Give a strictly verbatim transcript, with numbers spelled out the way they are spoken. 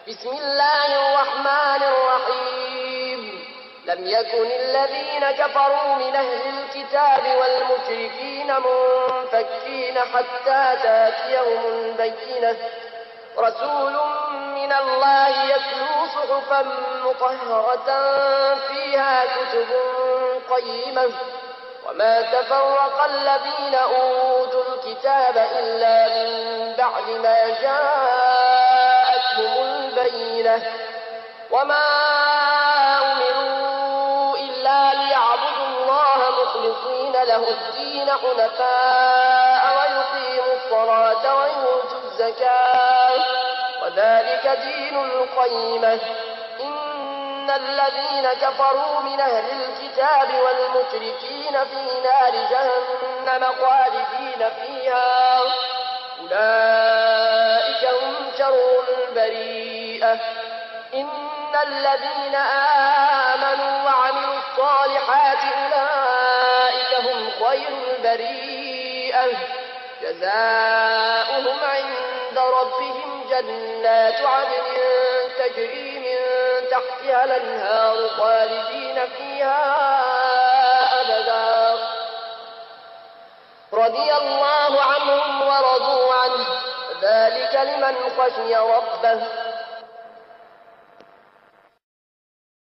بسم الله الرحمن الرحيم لم يكن الذين كفروا من أهل الكتاب والمشركين منفكين حتى تاتيهم البينة رسول من الله يتلو صحفا مطهرة فيها كتب قيمة وما تفرق الذين أوتوا الكتاب إلا من بعد ما جاءتهم البينة وما أمروا إلا ليعبدوا الله مخلصين له الدين حنفاء ويقيموا الصلاة ويؤتوا الزكاة وذلك دين القيمة إن الذين كفروا من أهل الكتاب والمشركين في نار جهنم خالدين فيها أولئك هم شر البريئة إن الذين آمنوا وعملوا الصالحات أولئك هم خير البريئة جزاؤهم عند ربهم جنات عدن تجري من تحتها الأنهار خالدين فيها أبدا رضي الله عنهم ورضوا عنه ذلك لمن خشي ربه